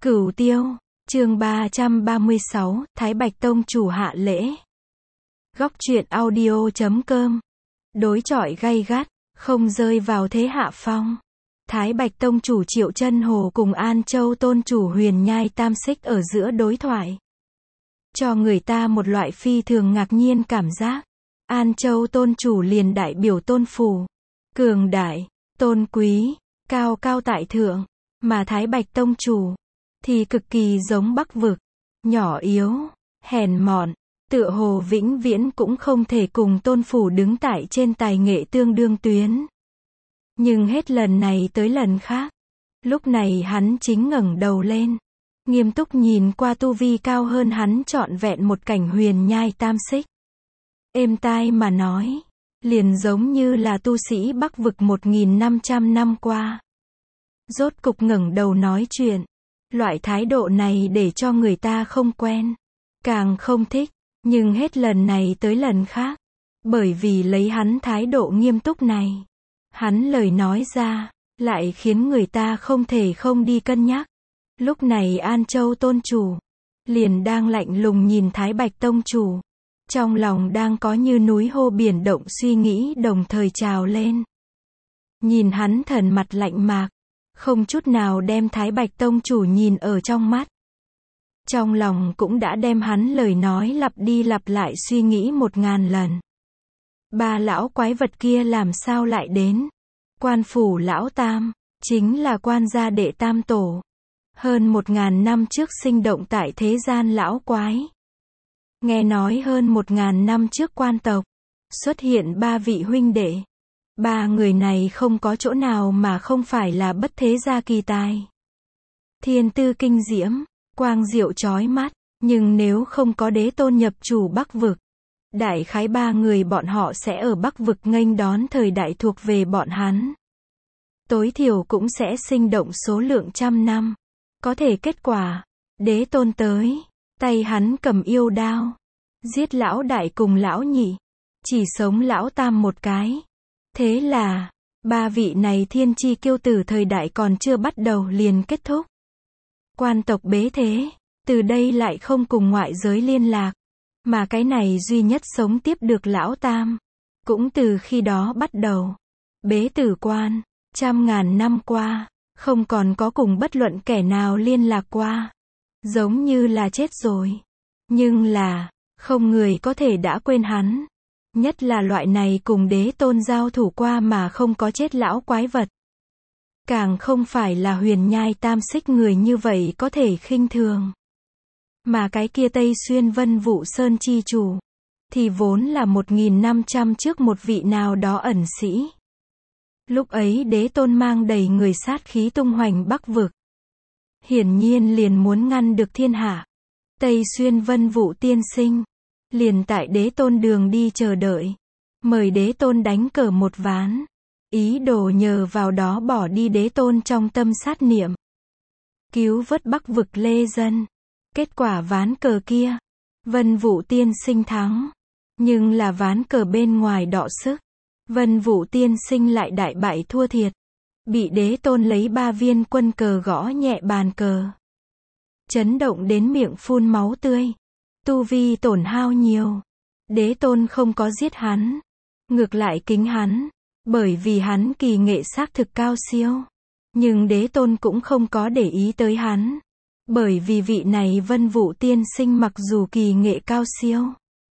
Cửu Tiêu, chương 336, Thái Bạch Tông chủ hạ lễ. Góc truyện audio.com. Đối chọi gay gắt, không rơi vào thế hạ phong. Thái Bạch Tông chủ Triệu Chân Hồ cùng An Châu tôn chủ Huyền Nhai Tam Xích ở giữa đối thoại, cho người ta một loại phi thường ngạc nhiên cảm giác. An Châu tôn chủ liền đại biểu tôn phủ, cường đại, tôn quý, cao cao tại thượng, mà Thái Bạch Tông chủ thì cực kỳ giống Bắc Vực, nhỏ yếu, hèn mọn, tựa hồ vĩnh viễn cũng không thể cùng tôn phủ đứng tại trên tài nghệ tương đương tuyến. Nhưng hết lần này tới lần khác, lúc này hắn chính ngẩng đầu lên, nghiêm túc nhìn qua tu vi cao hơn hắn trọn vẹn một cảnh Huyền Nhai Tam Xích. Êm tai mà nói, liền giống như là tu sĩ Bắc Vực 1500 năm qua rốt cục ngẩng đầu nói chuyện. Loại thái độ này để cho người ta không quen, càng không thích, nhưng hết lần này tới lần khác, bởi vì lấy hắn thái độ nghiêm túc này, hắn lời nói ra, lại khiến người ta không thể không đi cân nhắc. Lúc này An Châu tôn chủ liền đang lạnh lùng nhìn Thái Bạch Tông chủ, trong lòng đang có như núi hô biển động suy nghĩ đồng thời trào lên. Nhìn hắn thần mặt lạnh mạc, không chút nào đem Thái Bạch Tông chủ nhìn ở trong mắt. Trong lòng cũng đã đem hắn lời nói lặp đi lặp lại suy nghĩ 1000 lần. Ba lão quái vật kia làm sao lại đến? Quan phủ lão tam, chính là quan gia đệ tam tổ. Hơn 1000 năm trước sinh động tại thế gian lão quái. Nghe nói hơn 1000 năm trước quan tộc xuất hiện 3 vị huynh đệ. 3 người này không có chỗ nào mà không phải là bất thế gia kỳ tài. Thiên tư kinh diễm, quang diệu chói mắt, nhưng nếu không có đế tôn nhập chủ Bắc Vực, đại khái 3 người bọn họ sẽ ở Bắc Vực nghênh đón thời đại thuộc về bọn hắn. Tối thiểu cũng sẽ sinh động số lượng trăm năm. Có thể kết quả, đế tôn tới, tay hắn cầm yêu đao, giết lão đại cùng lão nhị, chỉ sống lão tam một cái. Thế là, 3 vị này thiên chi kiêu tử thời đại còn chưa bắt đầu liền kết thúc. Quan tộc bế thế, từ đây lại không cùng ngoại giới liên lạc, mà cái này duy nhất sống tiếp được lão tam, cũng từ khi đó bắt đầu. Bế tử quan, trăm ngàn năm qua, không còn có cùng bất luận kẻ nào liên lạc qua. Giống như là chết rồi. Nhưng là, không người có thể đã quên hắn. Nhất là loại này cùng đế tôn giao thủ qua mà không có chết lão quái vật. Càng không phải là Huyền Nhai Tam Xích người như vậy có thể khinh thường. Mà cái kia Tây Xuyên Vân Vũ Sơn chi chủ, thì vốn là 1500 trước một vị nào đó ẩn sĩ. Lúc ấy đế tôn mang đầy người sát khí tung hoành Bắc Vực. Hiển nhiên liền muốn ngăn được thiên hạ. Tây Xuyên Vân Vũ tiên sinh liền tại đế tôn đường đi chờ đợi, mời đế tôn đánh cờ một ván, ý đồ nhờ vào đó bỏ đi đế tôn trong tâm sát niệm, cứu vớt Bắc Vực lê dân. Kết quả ván cờ kia, Vân Vũ tiên sinh thắng, nhưng là ván cờ bên ngoài đọ sức, Vân Vũ tiên sinh lại đại bại thua thiệt, bị đế tôn lấy 3 viên quân cờ gõ nhẹ bàn cờ, chấn động đến miệng phun máu tươi. Tu vi tổn hao nhiều. Đế tôn không có giết hắn, ngược lại kính hắn, bởi vì hắn kỳ nghệ xác thực cao siêu. Nhưng đế tôn cũng không có để ý tới hắn, bởi vì vị này Vân Vũ tiên sinh mặc dù kỳ nghệ cao siêu,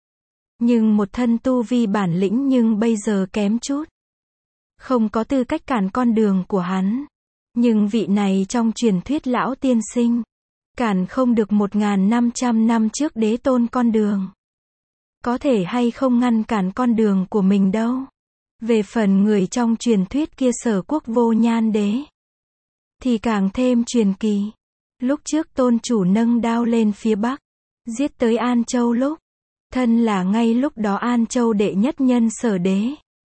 nhưng một thân tu vi bản lĩnh nhưng bây giờ kém chút, không có tư cách cản con đường của hắn. Nhưng vị này trong truyền thuyết lão tiên sinh, cản không được 1500 năm trước đế tôn con đường. Có thể hay không ngăn cản con đường của mình đâu. Về phần người trong truyền thuyết kia Sở Quốc Vô Nhan đế, thì càng thêm truyền kỳ. Lúc trước tôn chủ nâng đao lên phía Bắc, giết tới An Châu lúc, thân là ngay lúc đó An Châu đệ nhất nhân Sở đế.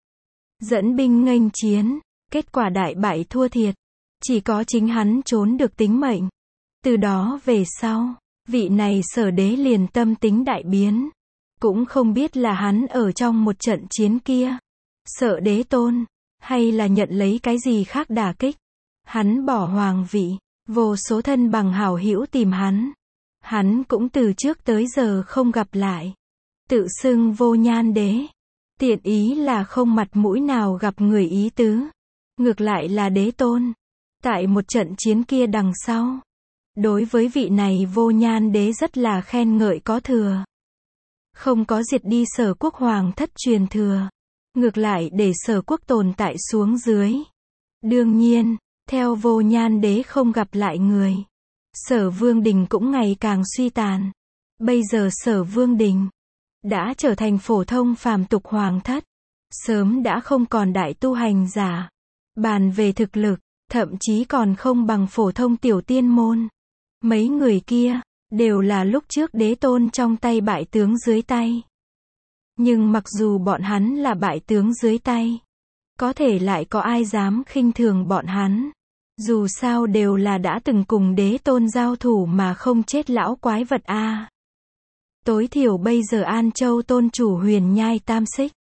Dẫn binh nghênh chiến, kết quả đại bại thua thiệt. Chỉ có chính hắn trốn được tính mệnh. Từ đó về sau, vị này Sở đế liền tâm tính đại biến. Cũng không biết là hắn ở trong một trận chiến kia sợ đế tôn, hay là nhận lấy cái gì khác đả kích. Hắn bỏ hoàng vị, Vô số thân bằng hảo hữu tìm hắn. Hắn cũng từ trước tới giờ không gặp lại. Tự xưng Vô Nhan Đế. Tiện ý là không mặt mũi nào gặp người ý tứ. Ngược lại là Đế Tôn. Tại một trận chiến kia đằng sau. Đối với vị này Vô Nhan Đế rất là khen ngợi có thừa. Không có diệt đi Sở Quốc hoàng thất truyền thừa. Ngược lại để Sở Quốc tồn tại xuống dưới. Đương nhiên, theo Vô Nhan Đế không gặp lại người. Sở Vương Đình cũng ngày càng suy tàn. Bây giờ Sở Vương Đình đã trở thành phổ thông phàm tục hoàng thất. Sớm đã không còn đại tu hành giả. Bàn về thực lực, thậm chí còn không bằng phổ thông tiểu tiên môn. Mấy người kia, đều là lúc trước Đế Tôn trong tay bại tướng dưới tay. Nhưng mặc dù bọn hắn là bại tướng dưới tay, có thể lại có ai dám khinh thường bọn hắn. Dù sao đều là đã từng cùng Đế Tôn giao thủ mà không chết lão quái vật a. Tối thiểu bây giờ An Châu tôn chủ Huyền Nhai Tam Xích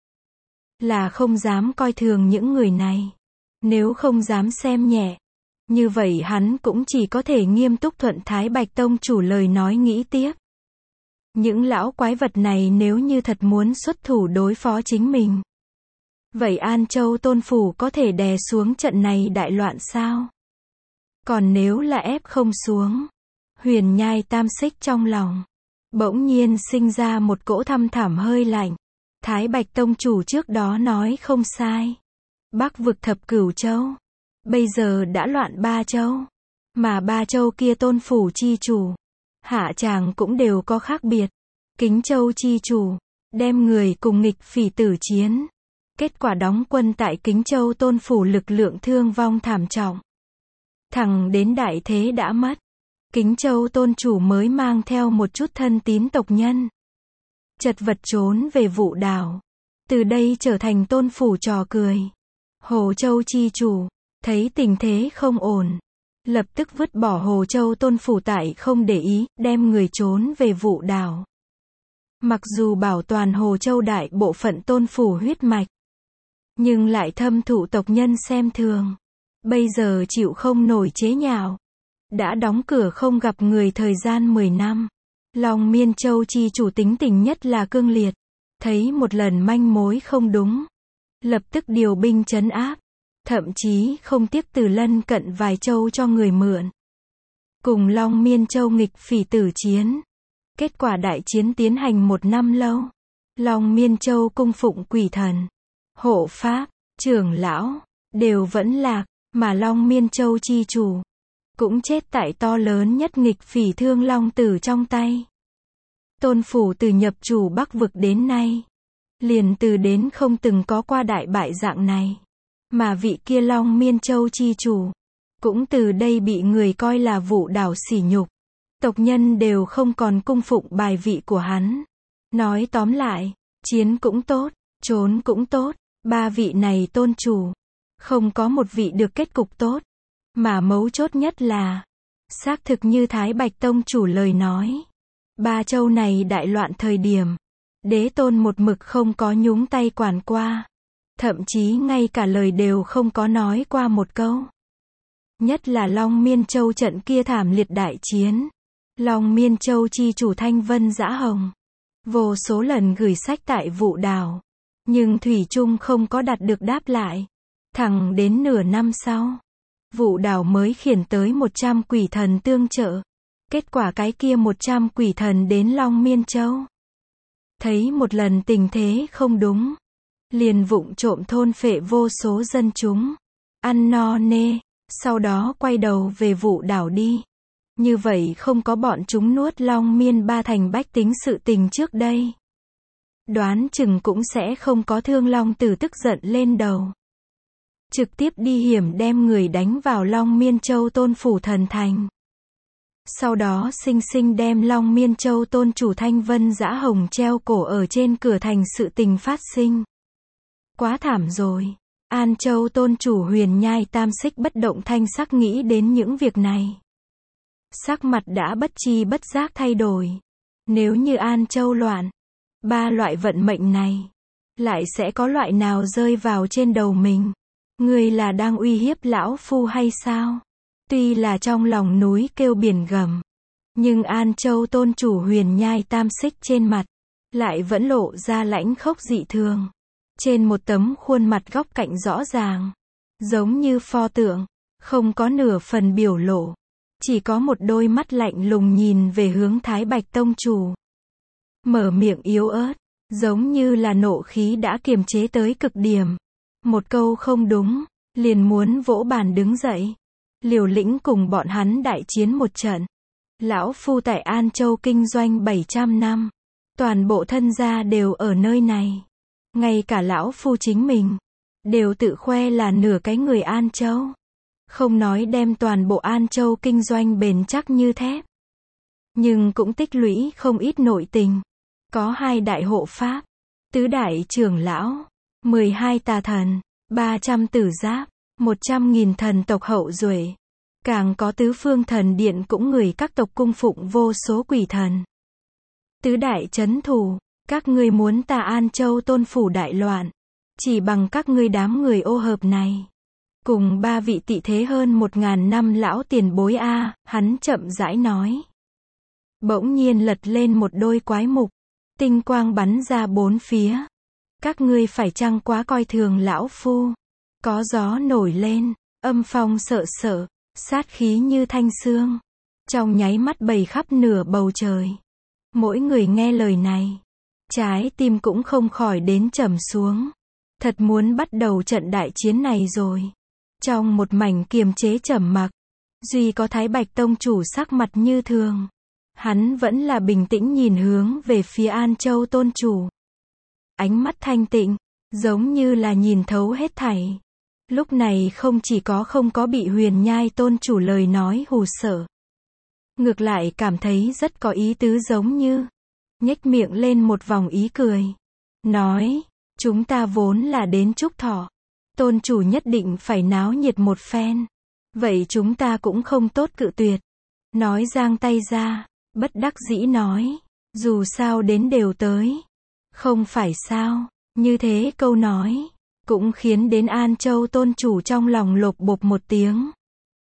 là không dám coi thường những người này. Nếu không dám xem nhẹ, như vậy hắn cũng chỉ có thể nghiêm túc thuận Thái Bạch Tông chủ lời nói nghĩ tiếp. Những lão quái vật này nếu như thật muốn xuất thủ đối phó chính mình, vậy An Châu tôn phủ có thể đè xuống trận này đại loạn sao? Còn nếu là ép không xuống, Huyền Nhai Tam Xích trong lòng bỗng nhiên sinh ra một cỗ thăm thẳm hơi lạnh. Thái Bạch Tông chủ trước đó nói không sai. Bắc vực thập cửu châu, bây giờ đã loạn 3 châu. Mà 3 châu kia tôn phủ chi chủ, hạ tràng cũng đều có khác biệt. Kính Châu chi chủ, đem người cùng nghịch phỉ tử chiến. Kết quả đóng quân tại Kính Châu tôn phủ lực lượng thương vong thảm trọng. Thẳng đến đại thế đã mất. Kính Châu tôn chủ mới mang theo một chút thân tín tộc nhân. Chật vật trốn về Vũ Đảo. Từ đây trở thành tôn phủ trò cười. Hồ Châu chi chủ, thấy tình thế không ổn. Lập tức vứt bỏ Hồ Châu tôn phủ tại không để ý, đem người trốn về Vũ Đảo. Mặc dù bảo toàn Hồ Châu đại bộ phận tôn phủ huyết mạch, nhưng lại thâm thụ tộc nhân xem thường. Bây giờ chịu không nổi chế nhạo. Đã đóng cửa không gặp người thời gian 10 năm. Long Miên Châu chi chủ tính tình nhất là cương liệt. Thấy một lần manh mối không đúng, lập tức điều binh trấn áp. Thậm chí không tiếc từ lân cận vài châu cho người mượn. Cùng Long Miên Châu nghịch phỉ tử chiến. Kết quả đại chiến tiến hành 1 năm lâu. Long Miên Châu cung phụng quỷ thần, hộ pháp, trưởng lão, đều vẫn lạc. Mà Long Miên Châu chi chủ cũng chết tại to lớn nhất nghịch phỉ Thương Long Tử trong tay. Tôn phủ từ nhập chủ Bắc vực đến nay, liền từ đến không từng có qua đại bại dạng này. Mà vị kia Long Miên Châu chi chủ, cũng từ đây bị người coi là Vũ Đảo sỉ nhục. Tộc nhân đều không còn cung phụng bài vị của hắn. Nói tóm lại, chiến cũng tốt, trốn cũng tốt, 3 vị này tôn chủ, không có một vị được kết cục tốt. Mà mấu chốt nhất là, xác thực như Thái Bạch Tông chủ lời nói. 3 châu này đại loạn thời điểm, Đế Tôn một mực không có nhúng tay quản qua. Thậm chí ngay cả lời đều không có nói qua một câu. Nhất là Long Miên Châu trận kia thảm liệt đại chiến. Long Miên Châu chi chủ Thanh Vân Dã Hồng, vô số lần gửi sách tại Vũ Đảo, nhưng thủy chung không có đạt được đáp lại. Thẳng đến nửa năm sau, Vũ Đảo mới khiển tới 100 quỷ thần tương trợ. Kết quả cái kia 100 quỷ thần đến Long Miên Châu, thấy một lần tình thế không đúng, liền vụng trộm thôn phệ vô số dân chúng, ăn no nê, sau đó quay đầu về Vũ Đảo đi. Như vậy không có bọn chúng nuốt Long Miên 3 thành bách tính sự tình trước đây, đoán chừng cũng sẽ không có Thương Long Tử tức giận lên đầu. Trực tiếp đi hiểm đem người đánh vào Long Miên Châu tôn phủ thần thành. Sau đó sinh sinh đem Long Miên Châu tôn chủ Thanh Vân Dã Hồng treo cổ ở trên cửa thành sự tình phát sinh. Quá thảm rồi. An Châu tôn chủ Huyền Nhai Tam Xích bất động thanh sắc nghĩ đến những việc này. Sắc mặt đã bất chi bất giác thay đổi. Nếu như An Châu loạn, 3 loại vận mệnh này, lại sẽ có loại nào rơi vào trên đầu mình? Ngươi là đang uy hiếp lão phu hay sao? Tuy là trong lòng núi kêu biển gầm, nhưng An Châu tôn chủ huyền nhai tam xích trên mặt, lại vẫn lộ ra lãnh khốc dị thường. Trên một tấm khuôn mặt góc cạnh rõ ràng, giống như pho tượng, không có nửa phần biểu lộ. Chỉ có một đôi mắt lạnh lùng nhìn về hướng Thái Bạch tông chủ. Mở miệng yếu ớt, giống như là nộ khí đã kiềm chế tới cực điểm. Một câu không đúng, liền muốn vỗ bàn đứng dậy. Liều lĩnh cùng bọn hắn đại chiến một trận. Lão phu tại An Châu kinh doanh 700 năm. Toàn bộ thân gia đều ở nơi này. Ngay cả lão phu chính mình, đều tự khoe là nửa cái người An Châu. Không nói đem toàn bộ An Châu kinh doanh bền chắc như thép, nhưng cũng tích lũy không ít nội tình. Có 2 đại hộ pháp, tứ đại trưởng lão, 12 tà thần, 300 tử giáp, 100.000 thần tộc hậu duệ. Càng có tứ phương thần điện cũng người các tộc cung phụng vô số quỷ thần. Tứ đại chấn thủ, các ngươi muốn ta An Châu tôn phủ đại loạn, chỉ bằng các ngươi đám người ô hợp này. Cùng 3 vị tị thế hơn 1000 năm lão tiền bối a, hắn chậm rãi nói. Bỗng nhiên lật lên một đôi quái mục, tinh quang bắn ra bốn phía. Các ngươi phải chăng quá coi thường lão phu? Có gió nổi lên, âm phong sợ sợ, sát khí như thanh xương. Trong nháy mắt bầy khắp nửa bầu trời. Mỗi người nghe lời này, trái tim cũng không khỏi đến trầm xuống. Thật muốn bắt đầu trận đại chiến này rồi. Trong một mảnh kiềm chế trầm mặc, duy có Thái Bạch tông chủ sắc mặt như thường. Hắn vẫn là bình tĩnh nhìn hướng về phía An Châu tôn chủ. Ánh mắt thanh tịnh, giống như là nhìn thấu hết thảy. Lúc này không chỉ không có bị huyền nhai tôn chủ lời nói hù sợ. Ngược lại cảm thấy rất có ý tứ, giống như nhếch miệng lên một vòng ý cười. Nói, chúng ta vốn là đến chúc thọ. Tôn chủ nhất định phải náo nhiệt một phen. Vậy chúng ta cũng không tốt cự tuyệt. Nói giang tay ra, bất đắc dĩ nói. Dù sao đến đều tới. Không phải sao, như thế câu nói, cũng khiến đến An Châu tôn chủ trong lòng lột bột một tiếng.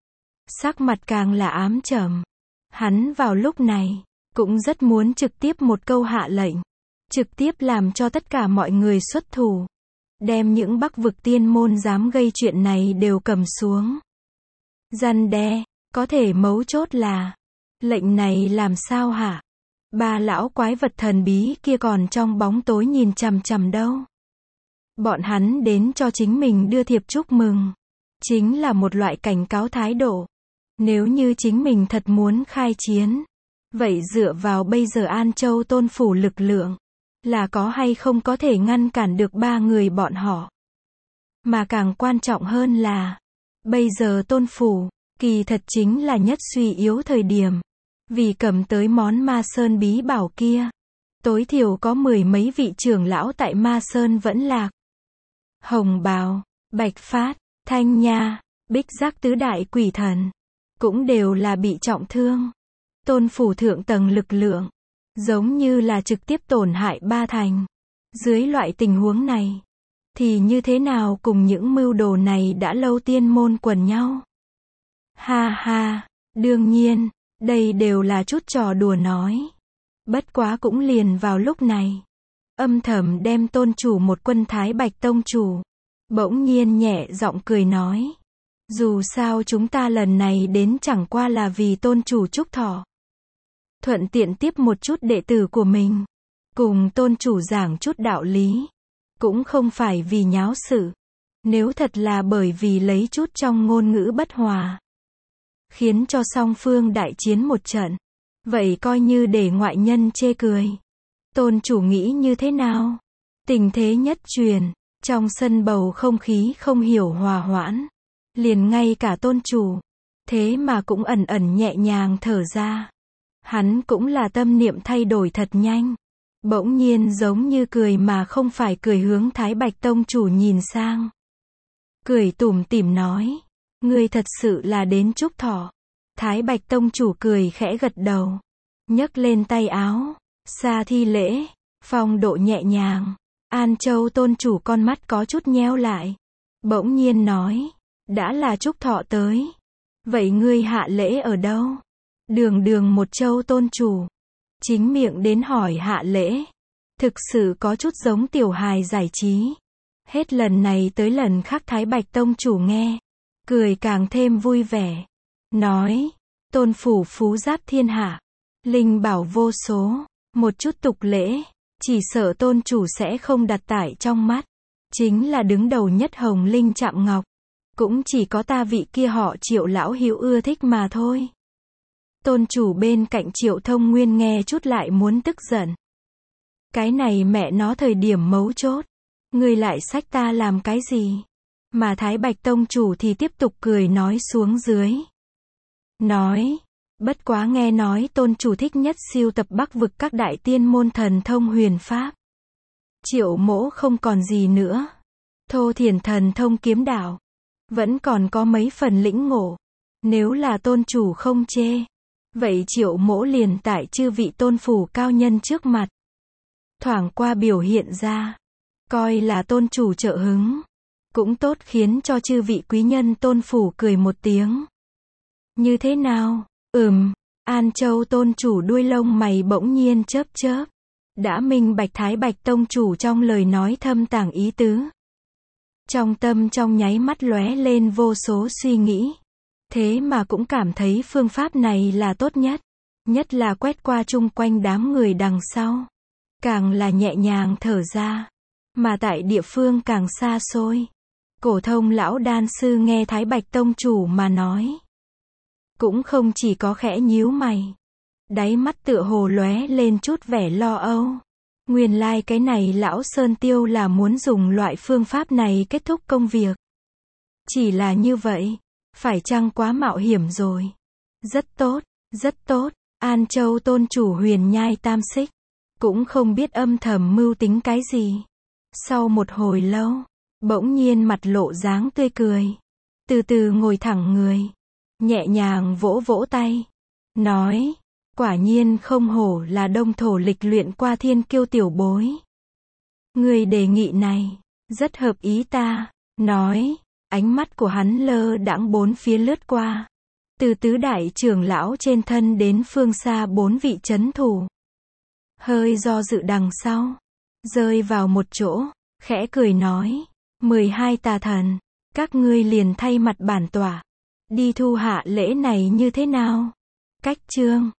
Sắc mặt càng là ám trầm. Hắn vào lúc này, cũng rất muốn trực tiếp một câu hạ lệnh. Trực tiếp làm cho tất cả mọi người xuất thủ. Đem những Bắc vực tiên môn dám gây chuyện này đều cầm xuống. Răn đe, có thể mấu chốt là, lệnh này làm sao hả? 3 lão quái vật thần bí kia còn trong bóng tối nhìn chằm chằm đâu. Bọn hắn đến cho chính mình đưa thiệp chúc mừng. Chính là một loại cảnh cáo thái độ. Nếu như chính mình thật muốn khai chiến, vậy dựa vào bây giờ An Châu tôn phủ lực lượng, là có hay không có thể ngăn cản được 3 người bọn họ. Mà càng quan trọng hơn là, bây giờ tôn phủ, kỳ thật chính là nhất suy yếu thời điểm. Vì cầm tới món Ma Sơn bí bảo kia, tối thiểu có 10 mấy vị trưởng lão tại Ma Sơn vẫn lạc. Hồng Bào, Bạch Phát, Thanh Nha, Bích Giác tứ đại quỷ thần, cũng đều là bị trọng thương. Tôn phủ thượng tầng lực lượng, giống như là trực tiếp tổn hại 3 thành. Dưới loại tình huống này, thì như thế nào cùng những mưu đồ này đã lâu tiên môn quần nhau? Ha ha, đương nhiên, đây đều là chút trò đùa nói. Bất quá cũng liền vào lúc này, âm thầm đem tôn chủ một quân Thái Bạch tông chủ, bỗng nhiên nhẹ giọng cười nói. Dù sao chúng ta lần này đến chẳng qua là vì tôn chủ chúc thọ. Thuận tiện tiếp một chút đệ tử của mình, cùng tôn chủ giảng chút đạo lý. Cũng không phải vì nháo sự. Nếu thật là bởi vì lấy chút trong ngôn ngữ bất hòa, khiến cho song phương đại chiến một trận, vậy coi như để ngoại nhân chê cười. Tôn chủ nghĩ như thế nào? Tình thế nhất truyền, trong sân bầu không khí không hiểu hòa hoãn. Liền ngay cả tôn chủ, thế mà cũng ẩn ẩn nhẹ nhàng thở ra. Hắn cũng là tâm niệm thay đổi thật nhanh. Bỗng nhiên giống như cười mà không phải cười, hướng Thái Bạch tông chủ nhìn sang. Cười tủm tỉm nói, ngươi thật sự là đến chúc thọ. Thái Bạch tông chủ cười khẽ gật đầu, nhấc lên tay áo, xa thi lễ, phong độ nhẹ nhàng. An Châu tôn chủ con mắt có chút nheo lại, bỗng nhiên nói, đã là chúc thọ tới, Vậy ngươi hạ lễ ở đâu? Đường đường một châu tôn chủ. Chính miệng đến hỏi hạ lễ. Thực sự có chút giống tiểu hài giải trí. Hết lần này tới lần khác Thái Bạch tông chủ nghe. Cười càng thêm vui vẻ. Nói, tôn phủ phú giáp thiên hạ. Linh bảo vô số. Một chút tục lễ. Chỉ sợ tôn chủ sẽ không đặt tại trong mắt. Chính là đứng đầu nhất hồng linh chạm ngọc. Cũng chỉ có ta vị kia họ Triệu lão hữu ưa thích mà thôi. Tôn chủ bên cạnh Triệu Thông Nguyên nghe chút lại muốn tức giận. Cái này mẹ nó thời điểm mấu chốt. Ngươi lại xách ta làm cái gì? Mà Thái Bạch tông chủ thì tiếp tục cười nói xuống dưới. Nói, bất quá nghe nói tôn chủ thích nhất siêu tập Bắc vực các đại tiên môn thần thông huyền pháp. Triệu mỗ không còn gì nữa. Thô thiển thần thông kiếm đạo. Vẫn còn có mấy phần lĩnh ngộ. Nếu là tôn chủ không chê. Vậy Triệu mỗ liền tại chư vị tôn phủ cao nhân trước mặt. Thoảng qua biểu hiện ra. Coi là tôn chủ trợ hứng. Cũng tốt khiến cho chư vị quý nhân tôn phủ cười một tiếng. Như thế nào? An Châu tôn chủ đuôi lông mày bỗng nhiên chớp chớp. Đã minh bạch Thái Bạch tông chủ trong lời nói thâm tàng ý tứ. Trong tâm trong nháy mắt lóe lên vô số suy nghĩ. Thế mà cũng cảm thấy phương pháp này là tốt nhất. Nhất là quét qua chung quanh đám người đằng sau. Càng là nhẹ nhàng thở ra. Mà tại địa phương càng xa xôi. Cổ thông lão đan sư nghe Thái Bạch tông chủ mà nói. Cũng không chỉ có khẽ nhíu mày. Đáy mắt tựa hồ lóe lên chút vẻ lo âu. Nguyên lai cái này lão Sơn Tiêu là muốn dùng loại phương pháp này kết thúc công việc. Chỉ là như vậy. Phải chăng quá mạo hiểm rồi? Rất tốt, rất tốt. An Châu tôn chủ huyền nhai tam xích. Cũng không biết âm thầm mưu tính cái gì. Sau một hồi lâu. Bỗng nhiên mặt lộ dáng tươi cười. Từ từ ngồi thẳng người. Nhẹ nhàng vỗ vỗ tay. Nói. Quả nhiên không hổ là đông thổ lịch luyện qua thiên kiêu tiểu bối. Người đề nghị này. Rất hợp ý ta. Nói. Ánh mắt của hắn lơ đãng bốn phía lướt qua. Từ tứ đại trưởng lão trên thân đến phương xa bốn vị trấn thủ. Hơi do dự đằng sau. Rơi vào một chỗ. Khẽ cười nói. 12 tà thần. Các ngươi liền thay mặt bản tỏa. Đi thu hạ lễ này như thế nào? Cách chương.